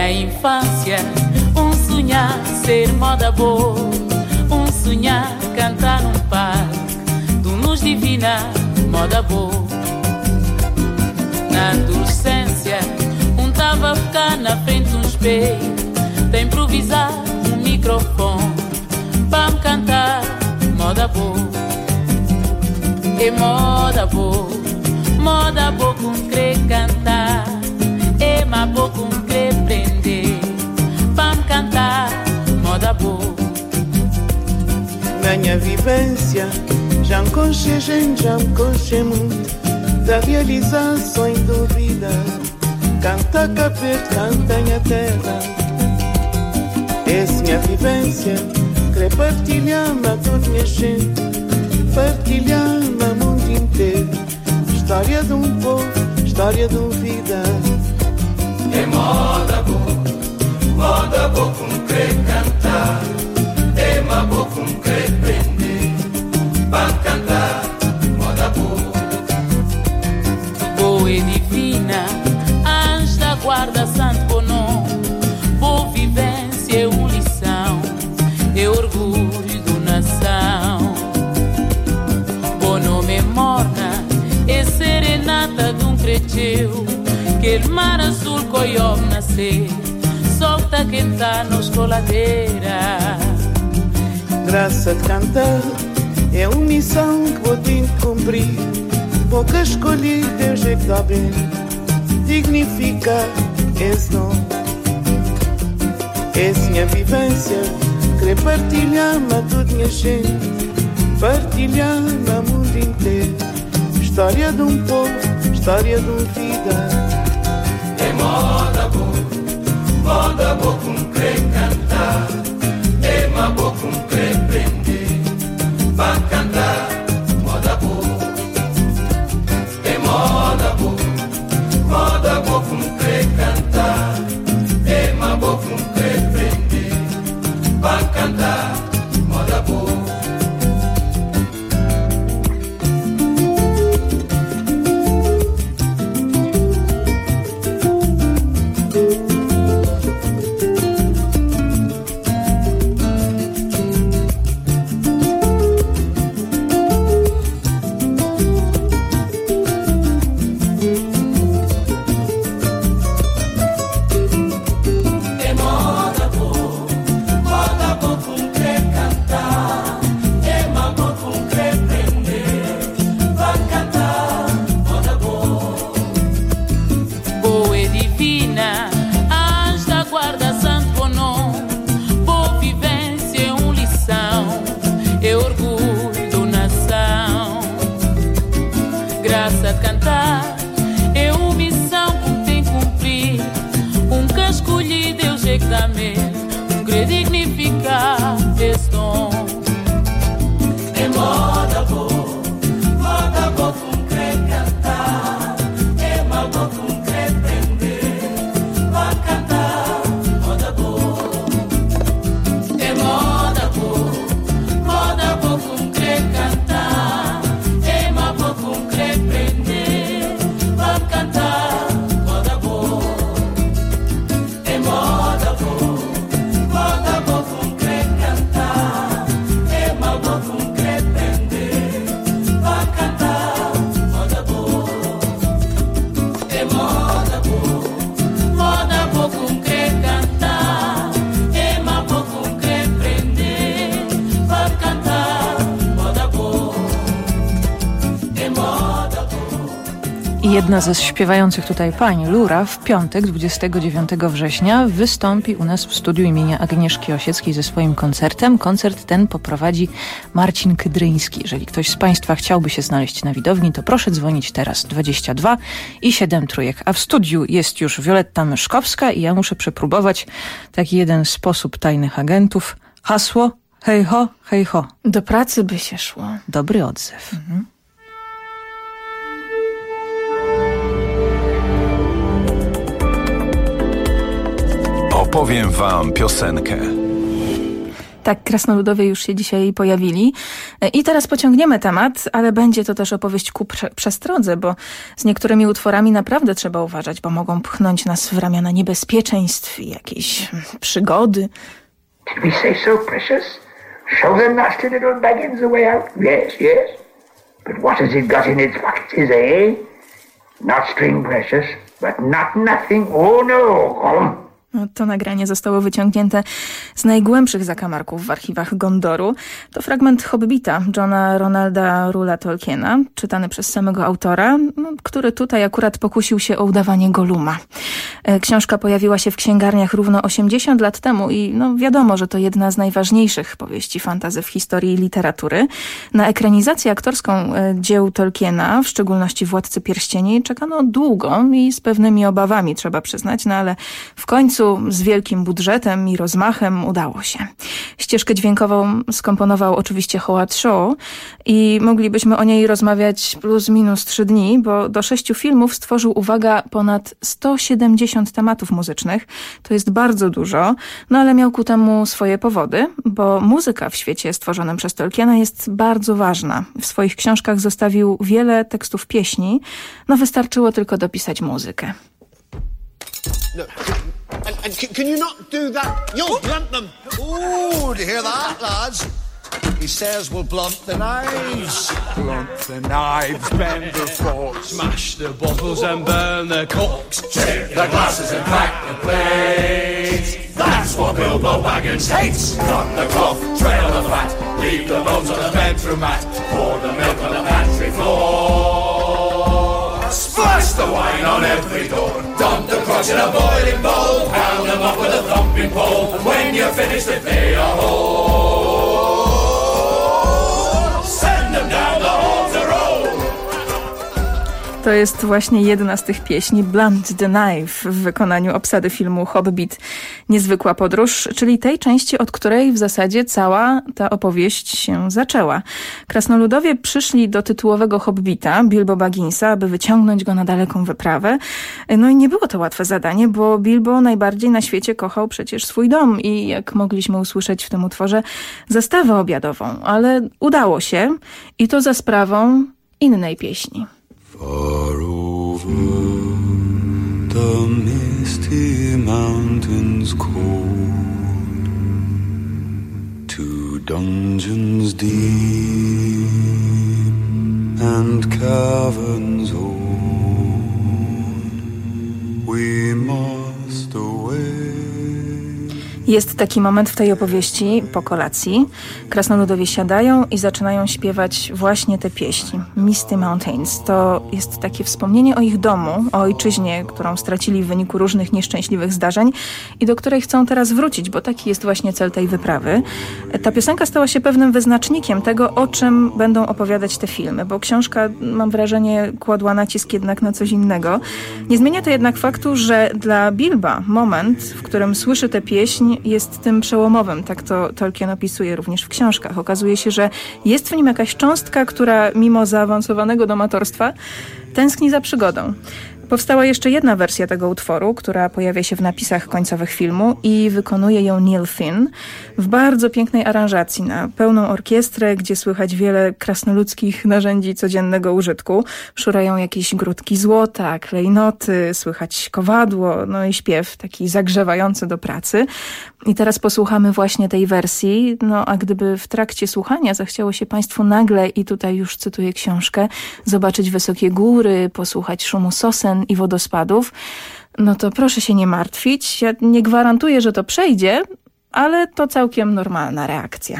Na infância, sonhar ser moda boa, sonhar cantar num parque, do luz divina, moda boa. Na adolescência, tava a ficar na frente de um espelho, de improvisar microfone, para me cantar, moda boa. É moda boa com querer cantar, é mais boa com querer aprender, para me cantar, moda boa. Na minha vivência, já me conchei gente, já me conchei muito, da realização em dúvida, canta capeta, canta minha terra. Essa minha vivência, querer partilhar-me a toda minha gente, partilhar-me a mundo inteiro. História de um povo, história de uma vida. É moda boa com querer cantar, é uma boa com querer aprender, para cantar, moda boa. Boa e divina, anjo da guarda, santo bom nome, boa vivência é uma lição, é orgulho da nação. Bom nome é morna, é serenata de um creteu, que el mar azul coió nascer, solta quem tá na escoladeira. Graça de cantar é uma missão que vou ter de cumprir, pouca escolhi, Deus é que dá bem, dignificar esse nome. Essa minha vivência, querer partilhar-me a toda minha gente, partilhar-me a mundo inteiro. História de um povo, história de uma vida. É moda boa com querer cantar, é uma boa com querer aprender, para cantar, moda boa. É moda boa com querer cantar, é uma boa com querer aprender, para cantar, moda boa. Jedna ze śpiewających tutaj pań, Lura, w piątek 29 września wystąpi u nas w studiu imienia Agnieszki Osieckiej ze swoim koncertem. Koncert ten poprowadzi Marcin Kydryński. Jeżeli ktoś z Państwa chciałby się znaleźć na widowni, to proszę dzwonić teraz 22 i 7 trójek. A w studiu jest już Wioletta Myszkowska i ja muszę przepróbować taki jeden sposób tajnych agentów. Hasło hej ho, hej ho. Do pracy by się szło. Dobry odzew. Opowiem wam piosenkę. Tak, krasnoludowie już się dzisiaj pojawili. I teraz pociągniemy temat, ale będzie to też opowieść ku przestrodze, bo z niektórymi utworami naprawdę trzeba uważać, bo mogą pchnąć nas w ramiona niebezpieczeństw i jakiejś przygody. Did we say so, Precious? Show the nasty little baggins the way out? Yes, yes. But what has it got in its pockets, eh? Not string, Precious, but not nothing. Oh no, come. To nagranie zostało wyciągnięte z najgłębszych zakamarków w archiwach Gondoru. To fragment Hobbita Johna Ronalda Rula Tolkiena, czytany przez samego autora, który tutaj akurat pokusił się o udawanie Goluma. Książka pojawiła się w księgarniach równo 80 lat temu i wiadomo, że to jedna z najważniejszych powieści fantasy w historii literatury. Na ekranizację aktorską dzieł Tolkiena, w szczególności Władcy Pierścieni, czekano długo i z pewnymi obawami, trzeba przyznać, ale w końcu z wielkim budżetem i rozmachem udało się. Ścieżkę dźwiękową skomponował oczywiście Howard Shaw i moglibyśmy o niej rozmawiać plus minus 3 dni, bo do 6 filmów stworzył, uwaga, ponad 170 tematów muzycznych. To jest bardzo dużo, ale miał ku temu swoje powody, bo muzyka w świecie stworzonym przez Tolkiena jest bardzo ważna. W swoich książkach zostawił wiele tekstów pieśni, wystarczyło tylko dopisać muzykę. No. And can you not do that? You'll blunt them. Ooh, do you hear that, lads? He says we'll blunt the knives. Blunt the knives, bend the forks, smash the bottles and burn the corks, chip the glasses and crack the plates. That's what Bilbo Baggins hates. Cut the cloth, trail the fat, leave the bones on the bedroom mat, pour the milk on the pantry floor, splash the wine on every door, dump the crotch in a boiling bowl, pound them up with a thumping pole, and when you're finished they play a hole, send them down the hall to roll. To jest właśnie jedna z tych pieśni, Blunt the Knife, w wykonaniu obsady filmu Hobbit Niezwykła podróż, czyli tej części, od której w zasadzie cała ta opowieść się zaczęła. Krasnoludowie przyszli do tytułowego Hobbita, Bilbo Bagginsa, aby wyciągnąć go na daleką wyprawę. I nie było to łatwe zadanie, bo Bilbo najbardziej na świecie kochał przecież swój dom i, jak mogliśmy usłyszeć w tym utworze, zastawę obiadową. Ale udało się i to za sprawą innej pieśni. Far over the misty mountains cold, to dungeons deep and caverns old, we must away. Jest taki moment w tej opowieści po kolacji. Krasnoludowie siadają i zaczynają śpiewać właśnie te pieśni. Misty Mountains to jest takie wspomnienie o ich domu, o ojczyźnie, którą stracili w wyniku różnych nieszczęśliwych zdarzeń i do której chcą teraz wrócić, bo taki jest właśnie cel tej wyprawy. Ta piosenka stała się pewnym wyznacznikiem tego, o czym będą opowiadać te filmy, bo książka, mam wrażenie, kładła nacisk jednak na coś innego. Nie zmienia to jednak faktu, że dla Bilba moment, w którym słyszy tę pieśń, jest tym przełomowym. Tak to Tolkien opisuje również w książkach. Okazuje się, że jest w nim jakaś cząstka, która mimo zaawansowanego domatorstwa tęskni za przygodą. Powstała jeszcze jedna wersja tego utworu, która pojawia się w napisach końcowych filmu i wykonuje ją Neil Finn w bardzo pięknej aranżacji na pełną orkiestrę, gdzie słychać wiele krasnoludzkich narzędzi codziennego użytku. Szurają jakieś grudki złota, klejnoty, słychać kowadło, i śpiew taki zagrzewający do pracy. I teraz posłuchamy właśnie tej wersji, a gdyby w trakcie słuchania zachciało się Państwu nagle, i tutaj już cytuję książkę, zobaczyć wysokie góry, posłuchać szumu sosen i wodospadów, to proszę się nie martwić. Ja nie gwarantuję, że to przejdzie, ale to całkiem normalna reakcja.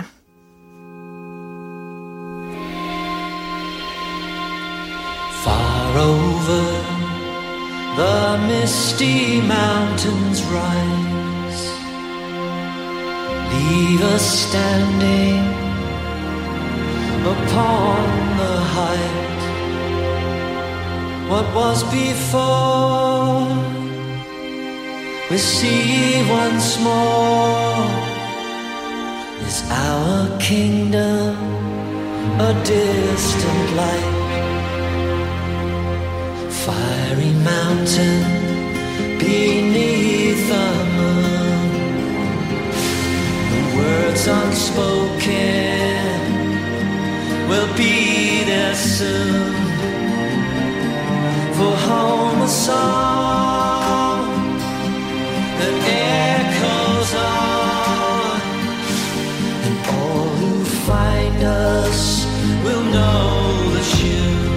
Far over the misty mountains rise, leave us standing upon the height. What was before, we see once more. Is our kingdom a distant light? Fiery mountain beneath the moon, the words words unspoken will be there soon. For home a song that echoes on, and all who find us will know the tune.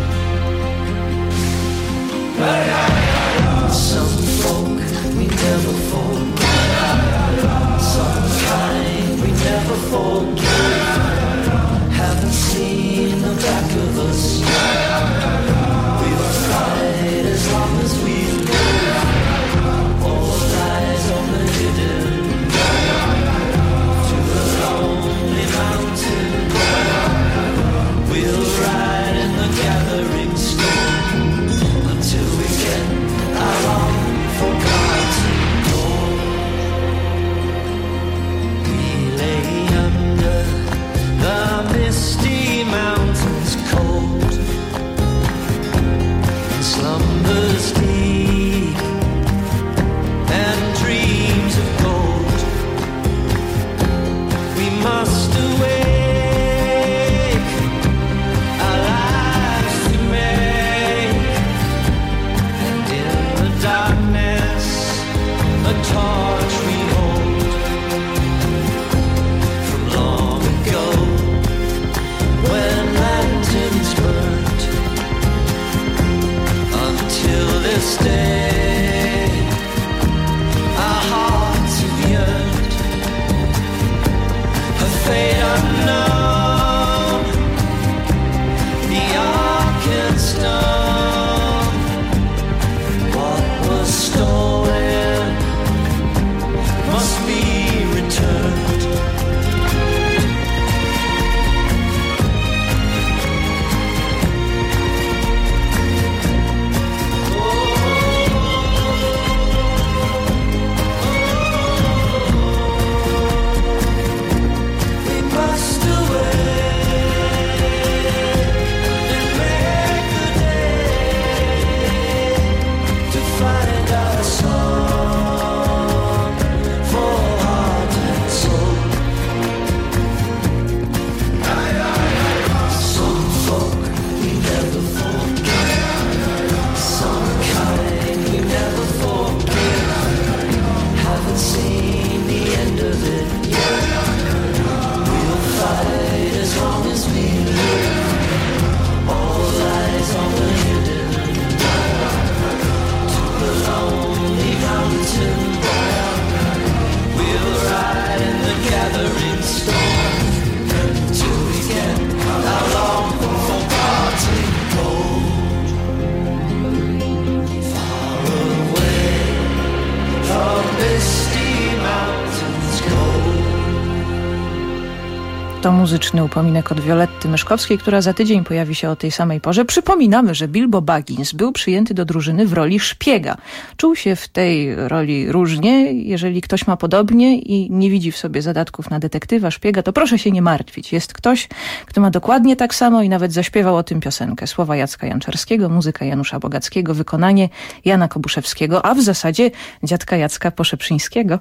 Some folk we never forget, some kind we never forget. Haven't seen the back of us. We'll fight as long as we live. All lies on the hidden to the lonely mountain. We'll ride in the gathering storm until we get our long forgotten goal. We lay under the misty mountains cold, and slumbers deep and dreams of gold. We must awake, our lives to make, and in the darkness a torch we hold from long ago, when lanterns burnt. Until this day our hearts have yearned, a fate unknown, the ark and stone. What was stolen must be returned. We must away and make the day to find our song for heart and soul. Some folk we never forget, some kind we never forget. Haven't seen the end of it yet. We'll fight as long as we live. All lies on the hidden to the lonely mountain. We'll ride in the gathering storm until we get our long forgotten gold. Far away from misty mountains cold. To muzyczny upominek od Violetty Myszkowskiej, która za tydzień pojawi się o tej samej porze. Przypominamy, że Bilbo Baggins był przyjęty do drużyny w roli szpiega. Czuł się w tej roli różnie. Jeżeli ktoś ma podobnie i nie widzi w sobie zadatków na detektywa, szpiega, to proszę się nie martwić. Jest ktoś, kto ma dokładnie tak samo i nawet zaśpiewał o tym piosenkę. Słowa Jacka Janczarskiego, muzyka Janusza Bogackiego, wykonanie Jana Kobuszewskiego, a w zasadzie dziadka Jacka Poszeprzyńskiego.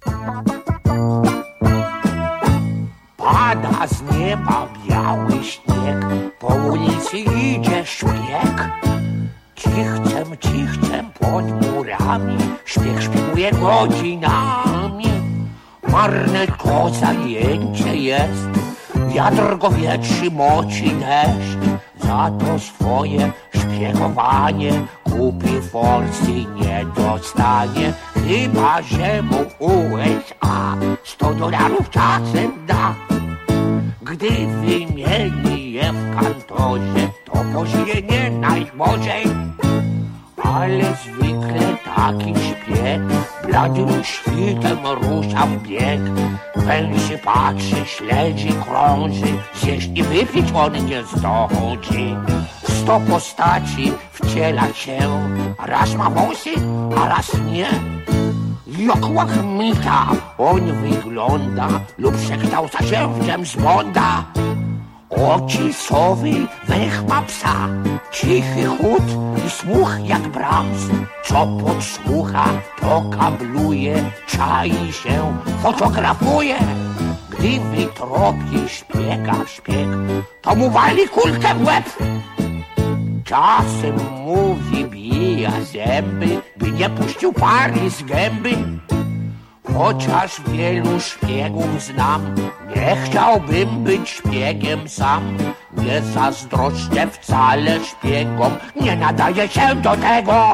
Pada z nieba biały śnieg, po ulicy idzie szpieg. Cichcem pod murami, szpieg szpieguje godzinami. Marne to zajęcie jest, wiatr go wietrzy, moci deszcz. Za to swoje szpiegowanie kupi forsy nie dostanie. Chyba że mu USA $100 czasem da. Gdy wymieni je w kantorze, to pożyje nie najgorzej. Ale zwykle taki szpieg bladym świtem rusza w bieg. Węży patrzy, śledzi, krąży, zjeść i wypić on nie zdąży. 100 postaci wciela się, raz ma wąsy, a raz nie. Jak łachmyta on wygląda, lub przekształca się w James Bonda. Oczy sowy, węch ma psa, cichy chód i słuch jak Brahms. Co podsłucha, to kabluje, czai się, fotografuje. Gdy mi tropi szpiega szpieg, to mu wali kulkę w łeb. Czasem mu wybija zęby, by nie puścił pary z gęby. Chociaż wielu szpiegów znam, nie chciałbym być szpiegiem sam. Nie zazdroszczę wcale szpiegom, nie nadaje się do tego.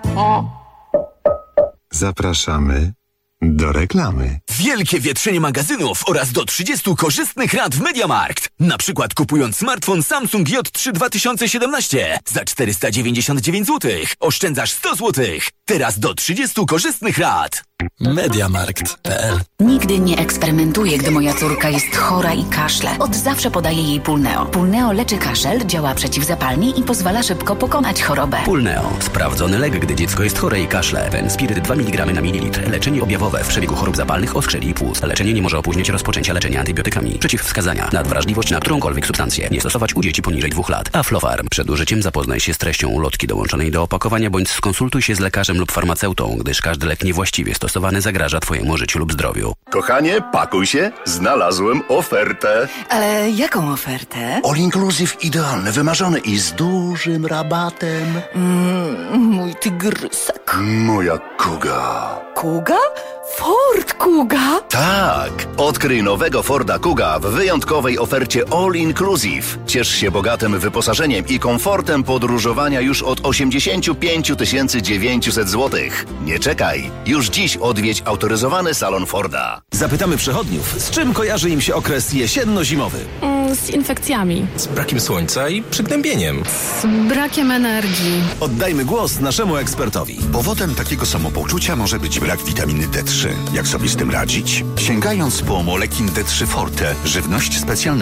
Zapraszamy do reklamy. Wielkie wietrzenie magazynów oraz do 30 korzystnych rat w MediaMarkt. Na przykład kupując smartfon Samsung J3 2017 za 499 zł. Oszczędzasz 100 zł. Teraz do 30 korzystnych rat. MediaMarkt.pl. Nigdy nie eksperymentuję, gdy moja córka jest chora i kaszle. Od zawsze podaję jej Pulneo. Pulneo leczy kaszel, działa przeciwzapalnie i pozwala szybko pokonać chorobę. Pulneo. Sprawdzony lek, gdy dziecko jest chore i kaszle. Penspiryt 2 mg na mililitr. Leczenie objawowe w przebiegu chorób zapalnych, oskrzeli i płuc. Leczenie nie może opóźniać rozpoczęcia leczenia antybiotykami. Przeciwwskazania. Nadwrażliwość na którąkolwiek substancję. Nie stosować u dzieci poniżej 2 lat. Aflofarm. Przed użyciem zapoznaj się z treścią ulotki dołączonej do opakowania bądź skonsultuj się z lekarzem lub farmaceutą, gdyż każdy lek niewłaściwie stosowany zagraża Twojemu życiu lub zdrowiu. Kochanie, pakuj się. Znalazłem ofertę. Ale jaką ofertę? All inclusive idealny, wymarzony i z dużym rabatem. Mój tygrysek. Moja Kuga. Kuga? Ford Kuga? Tak! Odkryj nowego Forda Kuga w wyjątkowej ofercie All Inclusive. Ciesz się bogatym wyposażeniem i komfortem podróżowania już od 85 900 zł. Nie czekaj! Już dziś odwiedź autoryzowany salon Forda. Zapytamy przechodniów, z czym kojarzy im się okres jesienno-zimowy. Z infekcjami. Z brakiem słońca i przygnębieniem. Z brakiem energii. Oddajmy głos naszemu ekspertowi. Powodem takiego samopoczucia może być brak witaminy D3. Jak sobie z tym radzić? Sięgając po Molekin D3 Forte, żywność specjalnego